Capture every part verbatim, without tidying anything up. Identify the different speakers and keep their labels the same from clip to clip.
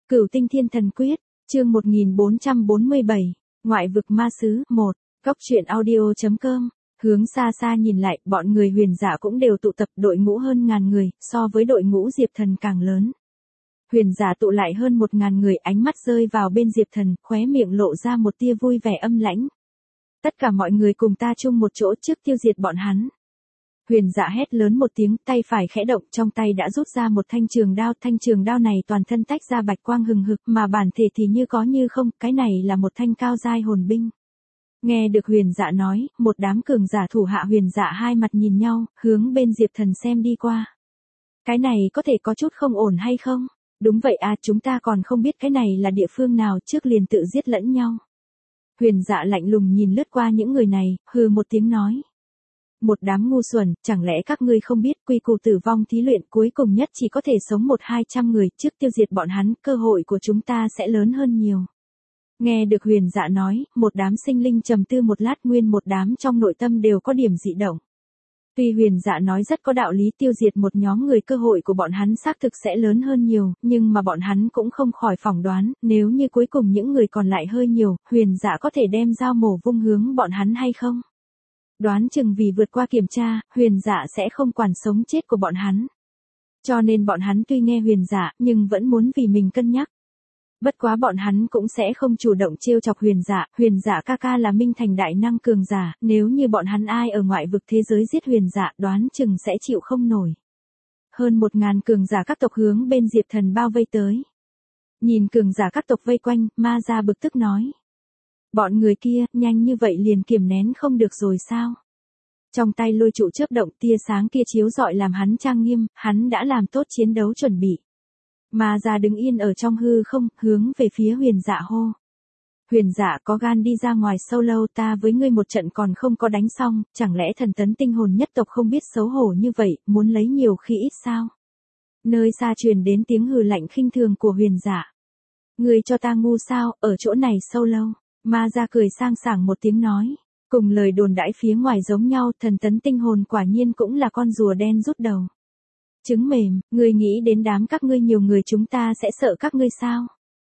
Speaker 1: Cửu Tinh Thiên Thần Quyết, chương một nghìn bốn trăm bốn mươi bảy, Ngoại vực ma sứ, một, Góc truyện audio chấm com. Hướng xa xa nhìn lại, bọn người Huyền Dạ cũng đều tụ tập, đội ngũ hơn ngàn người, so với đội ngũ Diệp Thần càng lớn. Huyền Dạ tụ lại hơn một ngàn người, ánh mắt rơi vào bên Diệp Thần, khóe miệng lộ ra một tia vui vẻ âm lãnh. Tất cả mọi người cùng ta chung một chỗ trước tiêu diệt bọn hắn. Huyền Dạ hét lớn một tiếng, tay phải khẽ động, trong tay đã rút ra một thanh trường đao, thanh trường đao này toàn thân tách ra bạch quang hừng hực, mà bản thể thì như có như không, cái này là một thanh cao giai hồn binh. Nghe được Huyền Dạ nói, một đám cường giả thủ hạ Huyền Dạ hai mặt nhìn nhau, hướng bên Diệp Thần xem đi qua. Cái này có thể có chút không ổn hay không? Đúng vậy à, chúng ta còn không biết cái này là địa phương nào, trước liền tự giết lẫn nhau. Huyền Dạ lạnh lùng nhìn lướt qua những người này, hừ một tiếng nói. Một đám ngu xuẩn, chẳng lẽ các ngươi không biết quy củ tử vong thí luyện cuối cùng nhất chỉ có thể sống một hai trăm người, trước tiêu diệt bọn hắn, cơ hội của chúng ta sẽ lớn hơn nhiều. Nghe được Huyền Dạ nói, một đám sinh linh trầm tư một lát, nguyên một đám trong nội tâm đều có điểm dị động. Tuy Huyền Dạ nói rất có đạo lý, tiêu diệt một nhóm người cơ hội của bọn hắn xác thực sẽ lớn hơn nhiều, nhưng mà bọn hắn cũng không khỏi phỏng đoán, nếu như cuối cùng những người còn lại hơi nhiều, Huyền Dạ có thể đem dao mổ vung hướng bọn hắn hay không? Đoán chừng vì vượt qua kiểm tra, Huyền Dạ sẽ không quản sống chết của bọn hắn. Cho nên bọn hắn tuy nghe Huyền Dạ, nhưng vẫn muốn vì mình cân nhắc. Bất quá bọn hắn cũng sẽ không chủ động trêu chọc Huyền Dạ, Huyền Dạ ca ca là minh thành đại năng cường giả, nếu như bọn hắn ai ở ngoại vực thế giới giết Huyền Dạ, đoán chừng sẽ chịu không nổi. Hơn một ngàn cường giả các tộc hướng bên Diệp Thần bao vây tới. Nhìn cường giả các tộc vây quanh, Ma Gia bực tức nói. Bọn người kia, nhanh như vậy liền kiềm nén không được rồi sao? Trong tay lôi trụ chớp động, tia sáng kia chiếu rọi làm hắn trang nghiêm, hắn đã làm tốt chiến đấu chuẩn bị. Ma Gia đứng yên ở trong hư không, hướng về phía Huyền Dạ hô. Huyền Dạ có gan đi ra ngoài sâu lâu, ta với ngươi một trận còn không có đánh xong, chẳng lẽ thần tấn tinh hồn nhất tộc không biết xấu hổ như vậy, muốn lấy nhiều khi ít sao? Nơi xa truyền đến tiếng hừ lạnh khinh thường của Huyền Dạ. Ngươi cho ta ngu sao, ở chỗ này sâu lâu? Ma Gia cười sang sảng một tiếng nói. Cùng lời đồn đãi phía ngoài giống nhau, thần tấn tinh hồn quả nhiên cũng là con rùa đen rút đầu. Trứng mềm, ngươi nghĩ đến đám các ngươi nhiều người chúng ta sẽ sợ các ngươi sao?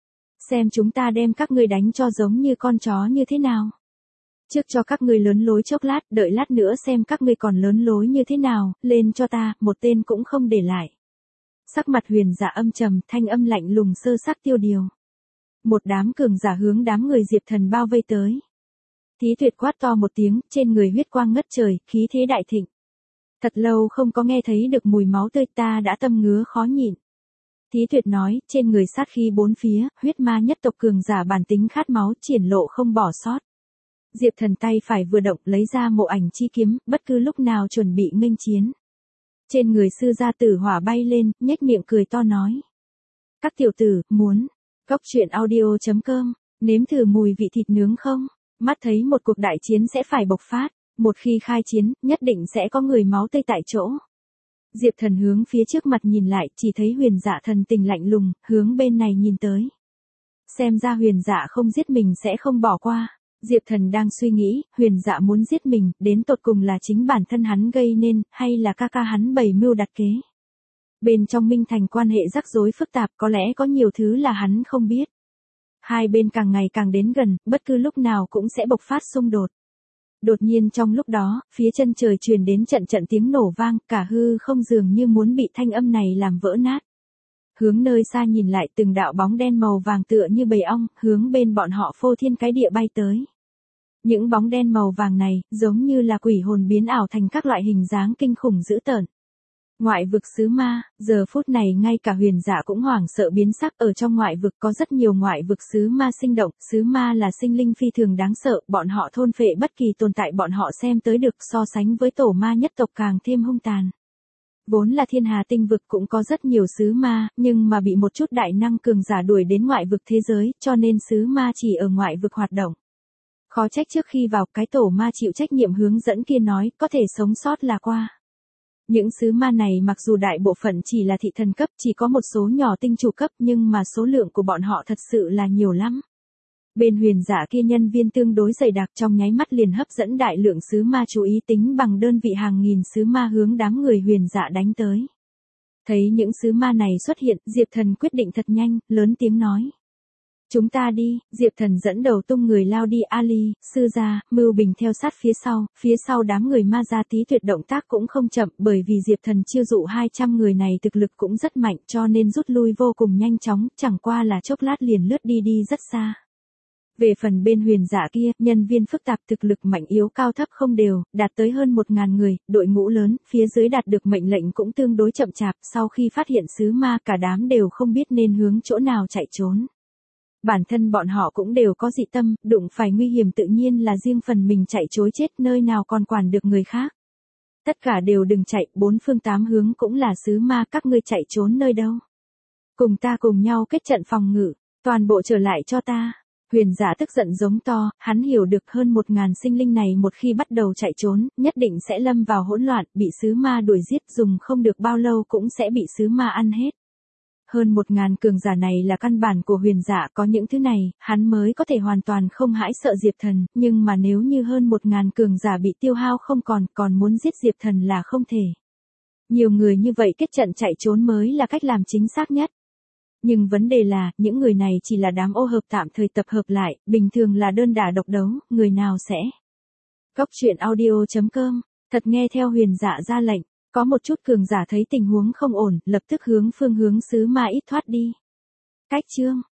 Speaker 1: Xem chúng ta đem các ngươi đánh cho giống như con chó như thế nào? Trước cho các ngươi lớn lối chốc lát, đợi lát nữa xem các ngươi còn lớn lối như thế nào, lên cho ta, một tên cũng không để lại. Sắc mặt Huyền Dạ âm trầm, thanh âm lạnh lùng sơ sắc tiêu điều. Một đám cường giả hướng đám người Diệp Thần bao vây tới. Thí Tuyệt quát to một tiếng, trên người huyết quang ngất trời, khí thế đại thịnh. Thật lâu không có nghe thấy được mùi máu tươi, ta đã tâm ngứa khó nhịn. Thí Tuyệt nói, trên người sát khí bốn phía, huyết ma nhất tộc cường giả bản tính khát máu triển lộ không bỏ sót. Diệp Thần tay phải vừa động, lấy ra mộ ảnh chi kiếm, bất cứ lúc nào chuẩn bị nghênh chiến. Trên người sư gia tử hỏa bay lên, nhếch miệng cười to nói. Các tiểu tử, muốn. Góc truyện audio chấm com, nếm thử mùi vị thịt nướng không? Mắt thấy một cuộc đại chiến sẽ phải bộc phát, một khi khai chiến, nhất định sẽ có người máu tươi tại chỗ. Diệp Thần hướng phía trước mặt nhìn lại, chỉ thấy Huyền Dạ thần tình lạnh lùng, hướng bên này nhìn tới. Xem ra Huyền Dạ không giết mình sẽ không bỏ qua. Diệp Thần đang suy nghĩ, Huyền Dạ muốn giết mình, đến tột cùng là chính bản thân hắn gây nên, hay là ca ca hắn bày mưu đặt kế. Bên trong Minh Thành quan hệ rắc rối phức tạp, có lẽ có nhiều thứ là hắn không biết. Hai bên càng ngày càng đến gần, bất cứ lúc nào cũng sẽ bộc phát xung đột. Đột nhiên trong lúc đó, phía chân trời truyền đến trận trận tiếng nổ vang, cả hư không dường như muốn bị thanh âm này làm vỡ nát. Hướng nơi xa nhìn lại, từng đạo bóng đen màu vàng tựa như bầy ong, hướng bên bọn họ phô thiên cái địa bay tới. Những bóng đen màu vàng này, giống như là quỷ hồn biến ảo thành các loại hình dáng kinh khủng dữ tợn. Ngoại vực sứ ma, giờ phút này ngay cả Huyền Dạ cũng hoảng sợ biến sắc, ở trong ngoại vực có rất nhiều ngoại vực sứ ma sinh động, sứ ma là sinh linh phi thường đáng sợ, bọn họ thôn phệ bất kỳ tồn tại bọn họ xem tới được, so sánh với tổ ma nhất tộc càng thêm hung tàn. Vốn là thiên hà tinh vực cũng có rất nhiều sứ ma, nhưng mà bị một chút đại năng cường giả đuổi đến ngoại vực thế giới, cho nên sứ ma chỉ ở ngoại vực hoạt động. Khó trách trước khi vào, cái tổ ma chịu trách nhiệm hướng dẫn kia nói, có thể sống sót là qua. Những sứ ma này mặc dù đại bộ phận chỉ là thị thần cấp, chỉ có một số nhỏ tinh chủ cấp, nhưng mà số lượng của bọn họ thật sự là nhiều lắm. Bên Huyền Dạ kia nhân viên tương đối dày đặc, trong nháy mắt liền hấp dẫn đại lượng sứ ma chú ý, tính bằng đơn vị hàng nghìn sứ ma hướng đám người Huyền Dạ đánh tới. Thấy những sứ ma này xuất hiện, Diệp Thần quyết định thật nhanh, lớn tiếng nói. Chúng ta đi, Diệp Thần dẫn đầu tung người lao đi. Ali, Sư Gia, Mưu Bình theo sát phía sau, phía sau đám người ma gia Tí Tuyệt động tác cũng không chậm, bởi vì Diệp Thần chiêu dụ hai trăm người này thực lực cũng rất mạnh cho nên rút lui vô cùng nhanh chóng, chẳng qua là chốc lát liền lướt đi đi rất xa. Về phần bên Huyền Dạ kia, nhân viên phức tạp thực lực mạnh yếu cao thấp không đều, đạt tới hơn một ngàn người, đội ngũ lớn, phía dưới đạt được mệnh lệnh cũng tương đối chậm chạp, sau khi phát hiện sứ ma cả đám đều không biết nên hướng chỗ nào chạy trốn. Bản thân bọn họ cũng đều có dị tâm, đụng phải nguy hiểm tự nhiên là riêng phần mình chạy trối chết, nơi nào còn quản được người khác. Tất cả đều đừng chạy, bốn phương tám hướng cũng là sứ ma, các ngươi chạy trốn nơi đâu. Cùng ta cùng nhau kết trận phòng ngự, toàn bộ trở lại cho ta. Huyền Dạ tức giận giống to, hắn hiểu được hơn một ngàn sinh linh này một khi bắt đầu chạy trốn, nhất định sẽ lâm vào hỗn loạn, bị sứ ma đuổi giết, dùng không được bao lâu cũng sẽ bị sứ ma ăn hết. Hơn một ngàn cường giả này là căn bản của Huyền Dạ, có những thứ này, hắn mới có thể hoàn toàn không hãi sợ Diệp Thần, nhưng mà nếu như hơn một ngàn cường giả bị tiêu hao không còn, còn muốn giết Diệp Thần là không thể. Nhiều người như vậy kết trận chạy trốn mới là cách làm chính xác nhất. Nhưng vấn đề là, những người này chỉ là đám ô hợp tạm thời tập hợp lại, bình thường là đơn đả độc đấu, người nào sẽ. Cốc truyện audio chấm com, thật nghe theo Huyền Dạ ra lệnh. Có một chút cường giả thấy tình huống không ổn, lập tức hướng phương hướng sứ ma ít thoát đi. Cách chương